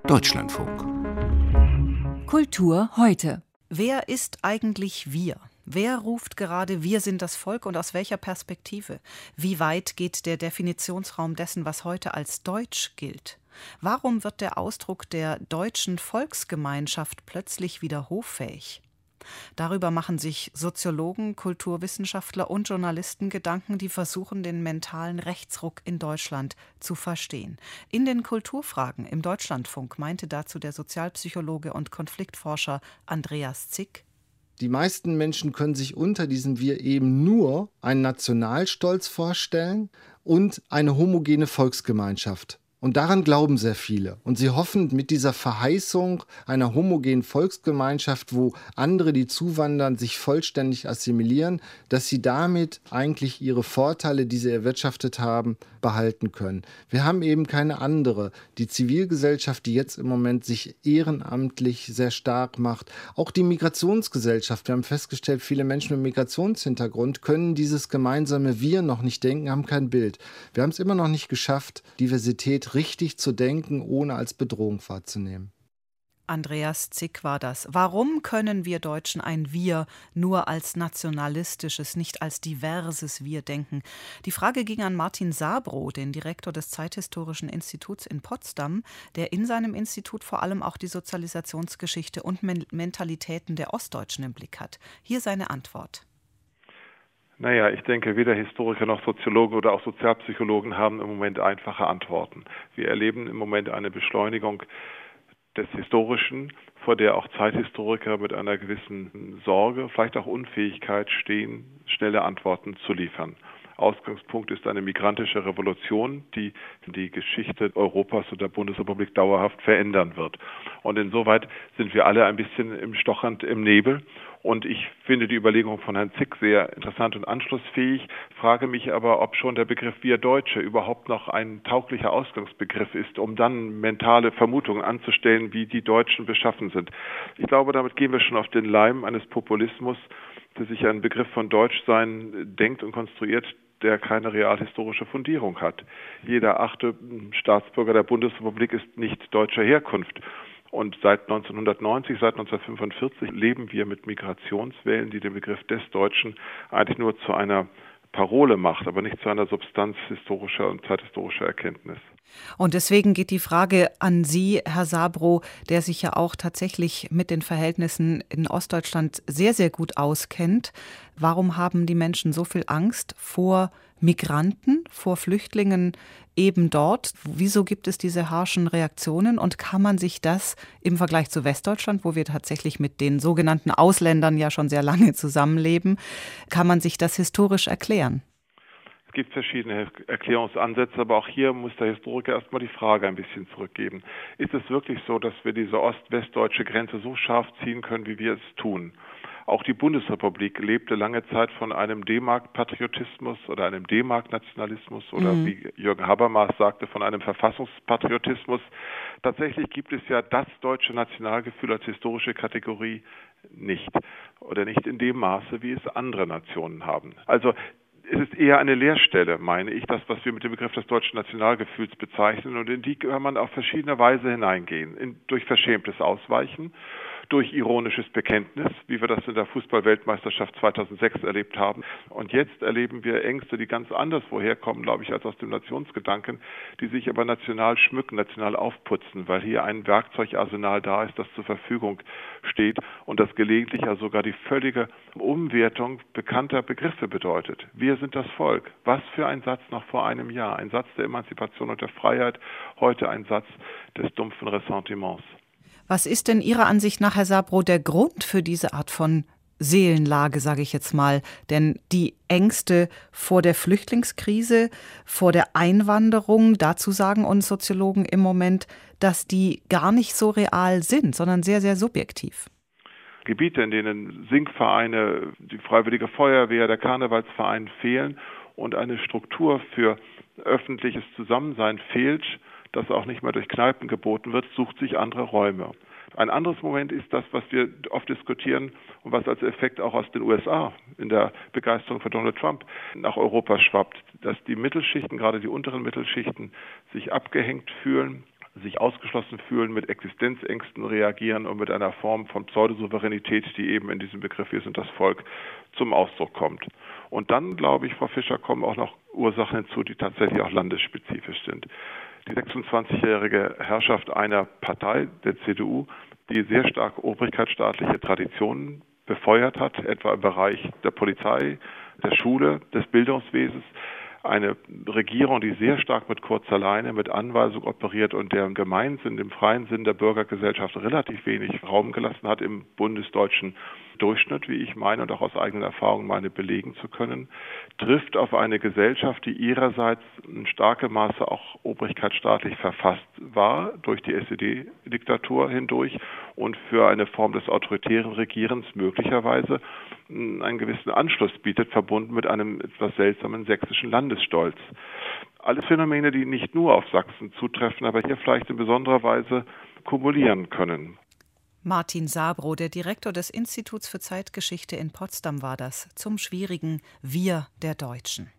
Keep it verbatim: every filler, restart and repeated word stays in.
Deutschlandfunk. Kultur heute. Wer ist eigentlich wir? Wer ruft gerade „Wir sind das Volk" und aus welcher Perspektive? Wie weit geht der Definitionsraum dessen, was heute als deutsch gilt? Warum wird der Ausdruck der deutschen Volksgemeinschaft plötzlich wieder hoffähig? Darüber machen sich Soziologen, Kulturwissenschaftler und Journalisten Gedanken, die versuchen, den mentalen Rechtsruck in Deutschland zu verstehen. In den Kulturfragen im Deutschlandfunk meinte dazu der Sozialpsychologe und Konfliktforscher Andreas Zick: Die meisten Menschen können sich unter diesem Wir eben nur einen Nationalstolz vorstellen und eine homogene Volksgemeinschaft. Und daran glauben sehr viele. Und sie hoffen mit dieser Verheißung einer homogenen Volksgemeinschaft, wo andere, die zuwandern, sich vollständig assimilieren, dass sie damit eigentlich ihre Vorteile, die sie erwirtschaftet haben, behalten können. Wir haben eben keine andere. Die Zivilgesellschaft, die jetzt im Moment sich ehrenamtlich sehr stark macht, auch die Migrationsgesellschaft. Wir haben festgestellt, viele Menschen mit Migrationshintergrund können dieses gemeinsame Wir noch nicht denken, haben kein Bild. Wir haben es immer noch nicht geschafft, Diversität richtig zu denken, ohne als Bedrohung wahrzunehmen. Andreas Zick war das. Warum können wir Deutschen ein Wir nur als nationalistisches, nicht als diverses Wir denken? Die Frage ging an Martin Sabrow, den Direktor des Zeithistorischen Instituts in Potsdam, der in seinem Institut vor allem auch die Sozialisationsgeschichte und Men- Mentalitäten der Ostdeutschen im Blick hat. Hier seine Antwort. Naja, ich denke, weder Historiker noch Soziologen oder auch Sozialpsychologen haben im Moment einfache Antworten. Wir erleben im Moment eine Beschleunigung des Historischen, vor der auch Zeithistoriker mit einer gewissen Sorge, vielleicht auch Unfähigkeit stehen, schnelle Antworten zu liefern. Ausgangspunkt ist eine migrantische Revolution, die die Geschichte Europas und der Bundesrepublik dauerhaft verändern wird. Und insoweit sind wir alle ein bisschen im Stochern im Nebel. Und ich finde die Überlegung von Herrn Zick sehr interessant und anschlussfähig, frage mich aber, ob schon der Begriff Wir Deutsche überhaupt noch ein tauglicher Ausgangsbegriff ist, um dann mentale Vermutungen anzustellen, wie die Deutschen beschaffen sind. Ich glaube, damit gehen wir schon auf den Leim eines Populismus, der sich einen Begriff von Deutschsein denkt und konstruiert, der keine realhistorische Fundierung hat. Jeder achte Staatsbürger der Bundesrepublik ist nicht deutscher Herkunft. Und seit neunzehnhundertneunzig, seit neunzehnhundertfünfundvierzig leben wir mit Migrationswellen, die den Begriff des Deutschen eigentlich nur zu einer Parole macht, aber nicht zu einer Substanz historischer und zeithistorischer Erkenntnis. Und deswegen geht die Frage an Sie, Herr Sabrow, der sich ja auch tatsächlich mit den Verhältnissen in Ostdeutschland sehr, sehr gut auskennt. Warum haben die Menschen so viel Angst vor Migranten, vor Flüchtlingen eben dort? Wieso gibt es diese harschen Reaktionen? Und kann man sich das im Vergleich zu Westdeutschland, wo wir tatsächlich mit den sogenannten Ausländern ja schon sehr lange zusammenleben, kann man sich das historisch erklären? Es gibt verschiedene Erklärungsansätze, aber auch hier muss der Historiker erstmal die Frage ein bisschen zurückgeben. Ist es wirklich so, dass wir diese ost-westdeutsche Grenze so scharf ziehen können, wie wir es tun? Auch die Bundesrepublik lebte lange Zeit von einem D-Mark-Patriotismus oder einem D-Mark-Nationalismus oder mhm. wie Jürgen Habermas sagte, von einem Verfassungspatriotismus. Tatsächlich gibt es ja das deutsche Nationalgefühl als historische Kategorie nicht oder nicht in dem Maße, wie es andere Nationen haben. Also es ist eher eine Leerstelle, meine ich, das, was wir mit dem Begriff des deutschen Nationalgefühls bezeichnen. Und in die kann man auf verschiedene Weise hineingehen. In, durch verschämtes Ausweichen, durch ironisches Bekenntnis, wie wir das in der Fußball-Weltmeisterschaft zweitausendsechs erlebt haben. Und jetzt erleben wir Ängste, die ganz anders woherkommen, glaube ich, als aus dem Nationsgedanken, die sich aber national schmücken, national aufputzen, weil hier ein Werkzeugarsenal da ist, das zur Verfügung steht und das gelegentlich ja sogar die völlige Umwertung bekannter Begriffe bedeutet. Wir sind das Volk. Was für ein Satz noch vor einem Jahr. Ein Satz der Emanzipation und der Freiheit, heute ein Satz des dumpfen Ressentiments. Was ist denn Ihrer Ansicht nach, Herr Sabrow, der Grund für diese Art von Seelenlage, sage ich jetzt mal? Denn die Ängste vor der Flüchtlingskrise, vor der Einwanderung, dazu sagen uns Soziologen im Moment, dass die gar nicht so real sind, sondern sehr, sehr subjektiv. Gebiete, in denen Singvereine, die Freiwillige Feuerwehr, der Karnevalsverein fehlen und eine Struktur für öffentliches Zusammensein fehlt, das auch nicht mehr durch Kneipen geboten wird, sucht sich andere Räume. Ein anderes Moment ist das, was wir oft diskutieren und was als Effekt auch aus den U S A in der Begeisterung für Donald Trump nach Europa schwappt, dass die Mittelschichten, gerade die unteren Mittelschichten, sich abgehängt fühlen, sich ausgeschlossen fühlen, mit Existenzängsten reagieren und mit einer Form von Pseudosouveränität, die eben in diesem Begriff "Wir sind das Volk" zum Ausdruck kommt. Und dann, glaube ich, Frau Fischer, kommen auch noch Ursachen hinzu, die tatsächlich auch landesspezifisch sind. Die sechsundzwanzigjährige Herrschaft einer Partei, der C D U, die sehr stark obrigkeitsstaatliche Traditionen befeuert hat, etwa im Bereich der Polizei, der Schule, des Bildungswesens. Eine Regierung, die sehr stark mit kurzer Leine, mit Anweisung operiert und deren Gemeinsinn, dem freien Sinn der Bürgergesellschaft relativ wenig Raum gelassen hat im bundesdeutschen Durchschnitt, wie ich meine und auch aus eigenen Erfahrungen meine belegen zu können, trifft auf eine Gesellschaft, die ihrerseits in starkem Maße auch obrigkeitsstaatlich verfasst war, durch die S E D-Diktatur hindurch und für eine Form des autoritären Regierens möglicherweise einen gewissen Anschluss bietet, verbunden mit einem etwas seltsamen sächsischen Landesstolz. Alles Phänomene, die nicht nur auf Sachsen zutreffen, aber hier vielleicht in besonderer Weise kumulieren können. Martin Sabrow, der Direktor des Instituts für Zeitgeschichte in Potsdam, war das zum schwierigen Wir der Deutschen.